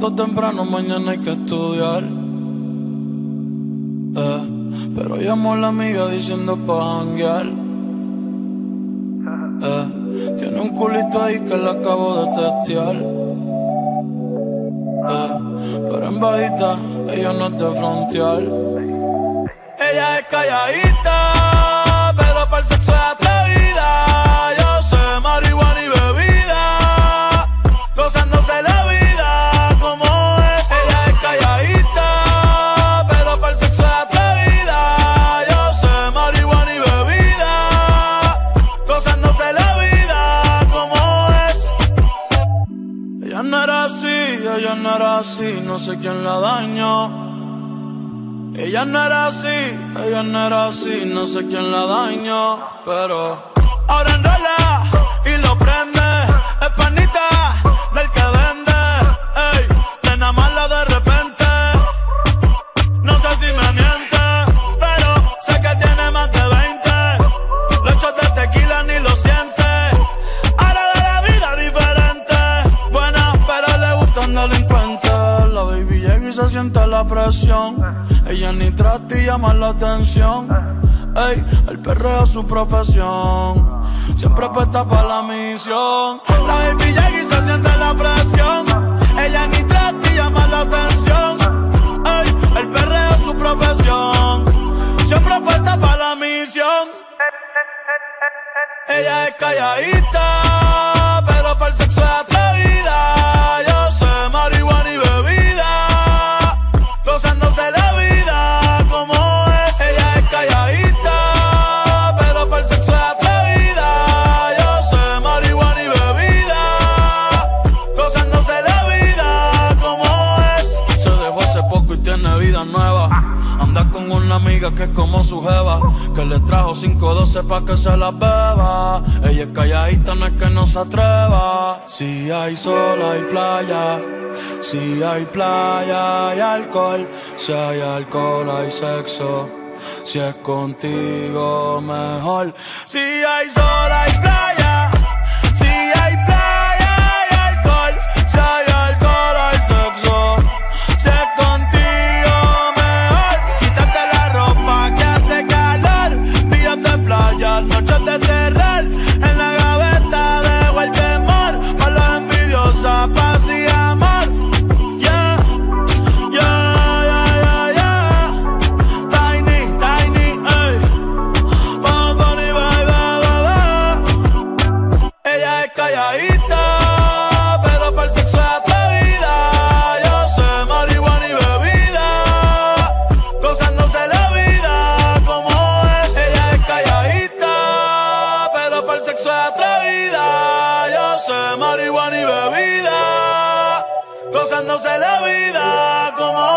levanto temprano, mañana hay que estudiar. Pero llamó a la amiga diciendo pa' janguear. Tiene un culito ahí que le acabo de testear. Pero en bajita, ella no es de frontear. Ella es calladita, pero para el sexo es atrevida. Yo sé marihuana y bebida, gozándose la vida como es. Ella es calladita, pero para el sexo es atrevida. Yo sé marihuana y bebida, gozándose la vida como es. Ella no era así, no sé quién la dañó. Ella no era así, no sé quién la dañó. Pero ahora enrola y lo prende. Es panita del que vende. Ey, nena mala de repente. No sé si me miente, pero sé que tiene más de 20. Los shots de tequila ni lo siente. Ahora ve la vida diferente. Buena, pero le gustan delincuentes. La baby llega y se siente la presión. Ella ni trata y llama la atención. Ey, el perreo es su profesión. Siempre puesta para la misión. La baby llega y se siente la presión. Ella ni trata y llama la atención. Ey, el perreo es su profesión. Siempre puesta para la misión. Ella es calladita, pero para el sexo es atrevida. Yo sé marihuana y bebida, gozándose la vida como es. Ella es calladita, pero para el sexo es atrevida. Yo sé marihuana y bebida, gozándose la vida como es. Se dejó hace poco y tiene vida nueva. Anda con una amiga que es como su jeva, que le trajo 512 pa' que se la beba. Ella es calladita, no es que no se atreva. Si hay sol, hay playa. Si hay playa, hay alcohol. Si hay alcohol, hay sexo. Si es contigo, mejor. Si hay sol, hay playa. Si hay playa, hay alcohol. Si hay alcohol, hay sexo. Si es contigo, mejor. Quítate la ropa que hace calor. Días de playa, noches de terror. En la gaveta dejo el temor. Pa' las envidiosas, paz y amor. Calladita, pero para el sexo es atrevida. Yo sé marihuana y bebida, gozándose la vida como es. Ella es calladita, pero para el sexo es atrevida. Yo sé marihuana y bebida, gozándose la vida como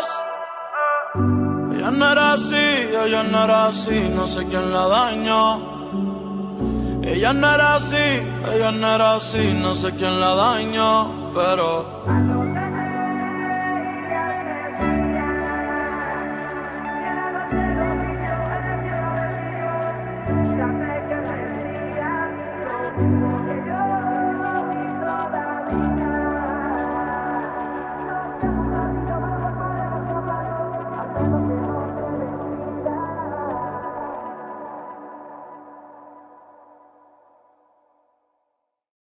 es. Ella no era así, no sé quién la dañó. Ella no era así, no sé quién la dañó, pero